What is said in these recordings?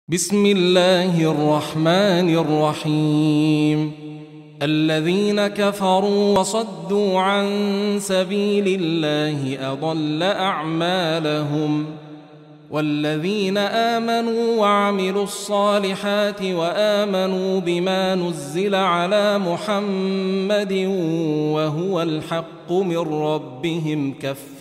بسم الله الرحمن الرحيم. الذين كفروا وصدوا عن سبيل الله أضل أعمالهم، والذين آمنوا وعملوا الصالحات وآمنوا بما نزل على محمد وهو الحق من ربهم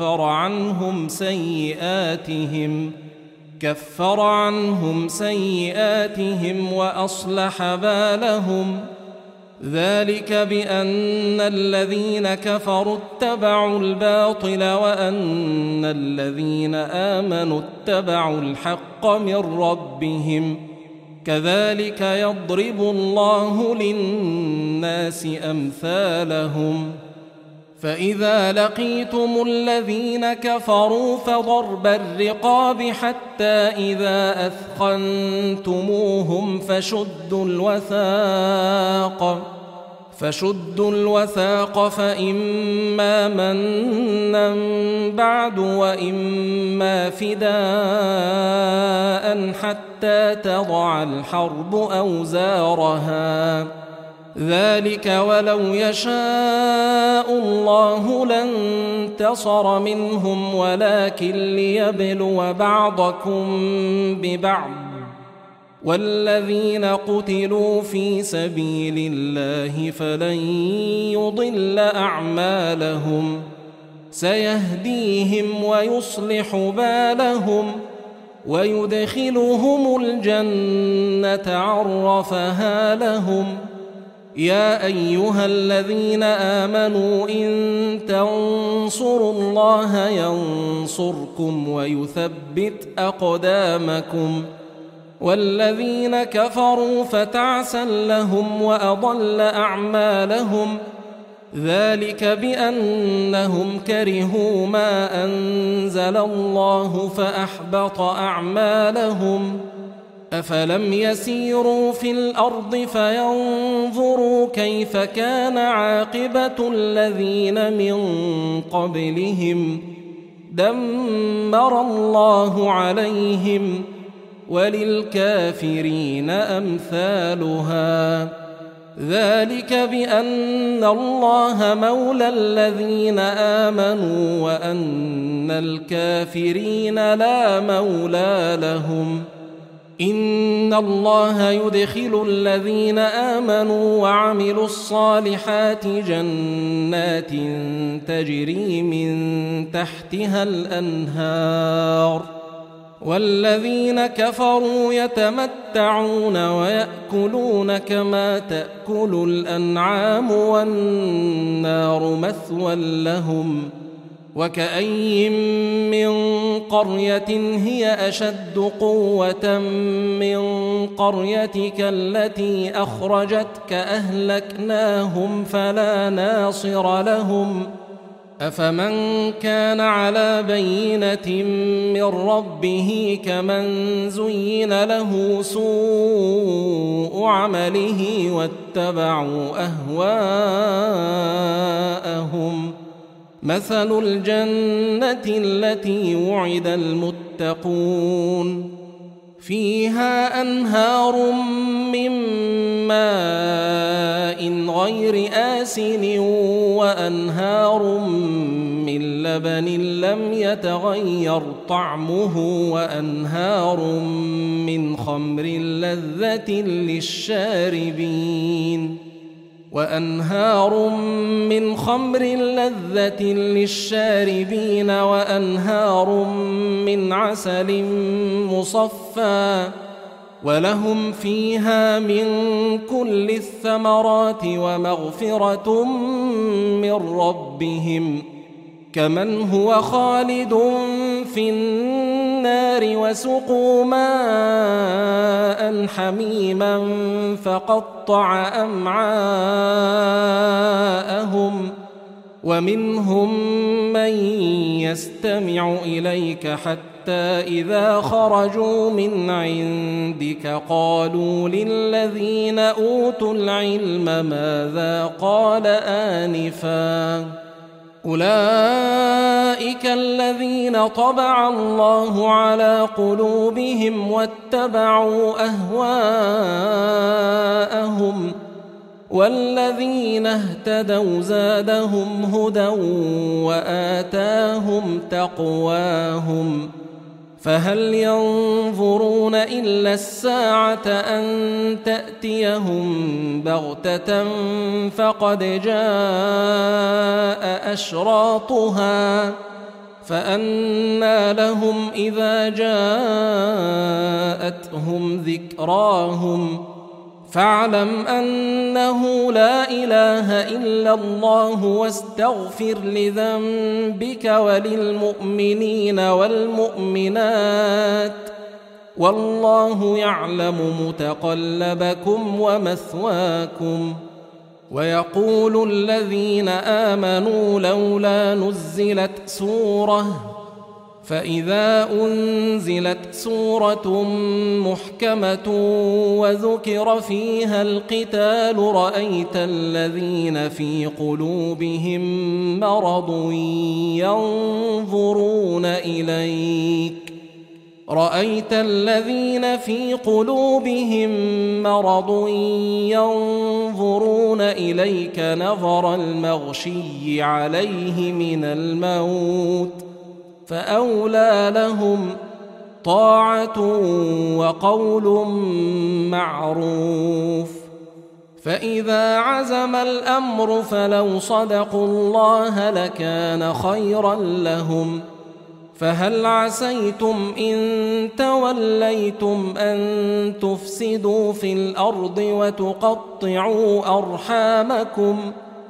كفر عنهم سيئاتهم وأصلح بالهم. ذلك بأن الذين كفروا اتبعوا الباطل وأن الذين آمنوا اتبعوا الحق من ربهم. كذلك يضرب الله للناس أمثالهم. فإذا لقيتم الذين كفروا فضرب الرقاب حتى إذا أثخنتموهم فشدوا الوثاق فإما منا بعد وإما فداء حتى تضع الحرب أوزارها. ذلك ولو يشاء الله لانتصر منهم ولكن ليبلو بعضكم ببعض. والذين قتلوا في سبيل الله فلن يضل أعمالهم، سيهديهم ويصلح بالهم ويدخلهم الجنة عرفها لهم. يا أيها الذين آمنوا إن تنصروا الله ينصركم ويثبت أقدامكم. والذين كفروا فتعسا لهم وأضل أعمالهم. ذلك بأنهم كرهوا ما أنزل الله فأحبط أعمالهم. أفلم يسيروا في الأرض فينظروا كيف كان عاقبة الذين من قبلهم. دمر الله عليهم وللكافرين أمثالها. ذلك بأن الله مولى الذين آمنوا وأن الكافرين لا مولى لهم. إن الله يدخل الذين آمنوا وعملوا الصالحات جنات تجري من تحتها الأنهار، والذين كفروا يتمتعون ويأكلون كما تأكل الأنعام والنار مثوى لهم. وكأين من قرية هي أشد قوة من قريتك التي أخرجتك أهلكناهم فلا ناصر لهم. أفمن كان على بينة من ربه كمن زين له سوء عمله واتبعوا أهواءهم. مثل الجنة التي وعد المتقون فيها أنهار من ماء غير آسن وأنهار من لبن لم يتغير طعمه وأنهار من خمر لذة للشاربين وأنهار من عسل مصفى ولهم فيها من كل الثمرات ومغفرة من ربهم كمن هو خالد في النار وسقوا ماء حميما فقطع أمعاءهم. ومنهم من يستمع إليك حتى إذا خرجوا من عندك قالوا للذين أوتوا العلم ماذا قال آنفا أولئك الذين طبع الله على قلوبهم واتبعوا أهواءهم والذين اهتدوا زادهم هدى وآتاهم تقواهم فهل ينظرون إلا الساعة أن تأتيهم بغتة فقد جاء أشراطها فأنى لهم إذا جاءتهم ذكراهم فاعلم أنه لا إله إلا الله واستغفر لذنبك وللمؤمنين والمؤمنات والله يعلم متقلبكم ومثواكم. ويقول الذين آمنوا لولا نزلت سورة فإذا أنزلت سورة محكمة وذكر فيها القتال رأيت الذين في قلوبهم مرض ينظرون إليك نظر المغشي عليه من الموت فأولى لهم طاعة وقول معروف. فإذا عزم الأمر فلو صدقوا الله لكان خيرا لهم. فهل عسيتم إن توليتم أن تفسدوا في الأرض وتقطعوا أرحامكم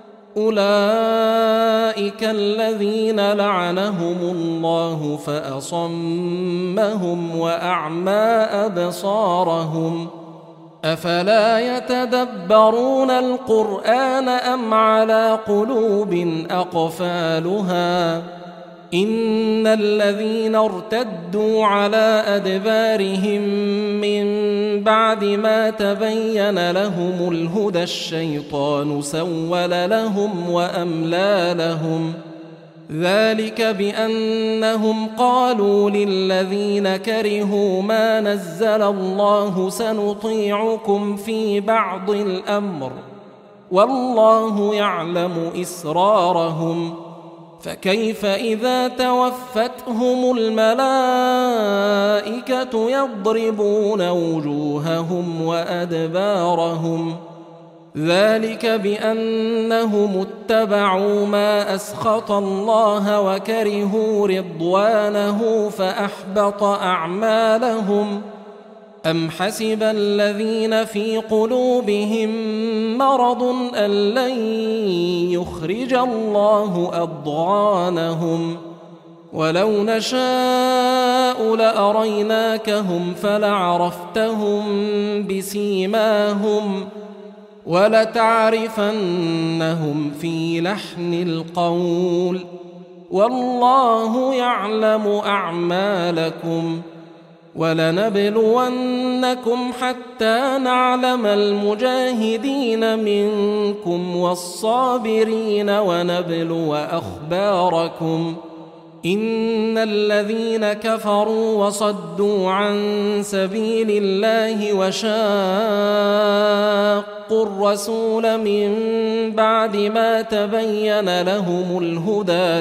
أولئك الذين لعنهم الله فأصمهم وأعمى أبصارهم أفلا يتدبرون القرآن أم على قلوب أقفالها إن الذين ارتدوا على أدبارهم من بعد ما تبين لهم الهدى الشيطان سول لهم وأملى لهم ذلك بأنهم قالوا للذين كرهوا ما نزل الله سنطيعكم في بعض الأمر والله يعلم إسرارهم فكيف إذا توفتهم الملائكة يضربون وجوههم وأدبارهم ذلك بأنهم اتبعوا ما أسخط الله وكرهوا رضوانه فأحبط أعمالهم أم حسب الذين في قلوبهم مرض أن لن يخرج الله أضغانهم ولو نشاء لأريناكهم فلعرفتهم بسيماهم ولتعرفنهم في لحن القول والله يعلم أعمالكم ولنبلونكم حتى نعلم المجاهدين منكم والصابرين ونبلو أخباركم إن الذين كفروا وصدوا عن سبيل الله وشاقوا الرسول من بعد ما تبين لهم الهدى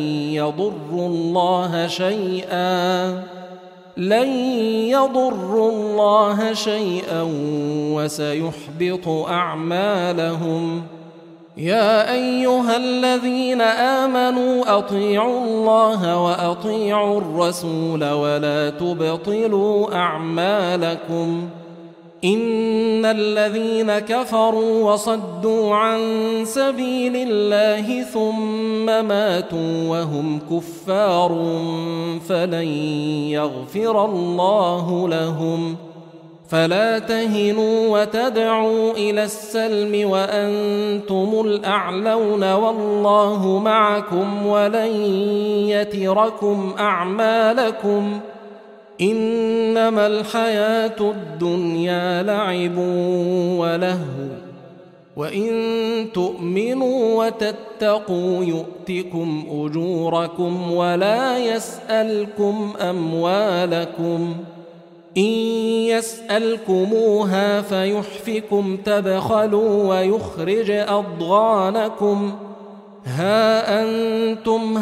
لن يضروا الله شيئا وسيحبط أعمالهم. يا أيها الذين آمنوا أطيعوا الله وأطيعوا الرسول ولا تبطلوا أعمالكم إن الذين كفروا وصدوا عن سبيل الله ثم ماتوا وهم كفار فلن يغفر الله لهم. فلا تهنوا وتدعوا إلى السلم وأنتم الأعلون والله معكم ولن يتركم أعمالكم إنما الحياة الدنيا لعب ولهو وإن تؤمنوا وتتقوا يؤتكم أجوركم ولا يسألكم أموالكم إن يسألكموها فيحفكم تبخلوا ويخرج أضغانكم ها أنتم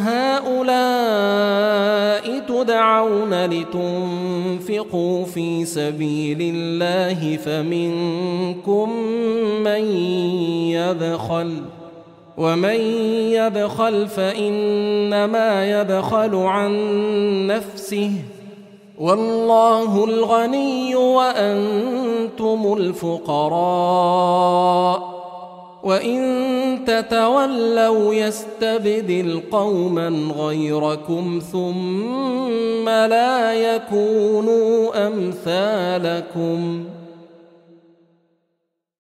هؤلاء تدعون لتنفقوا في سبيل الله فمنكم من يبخل ومن يبخل فإنما يبخل عن نفسه والله الغني وأنتم الفقراء وإن تتولوا يستبدل قوما غيركم ثم لا يكونوا أمثالكم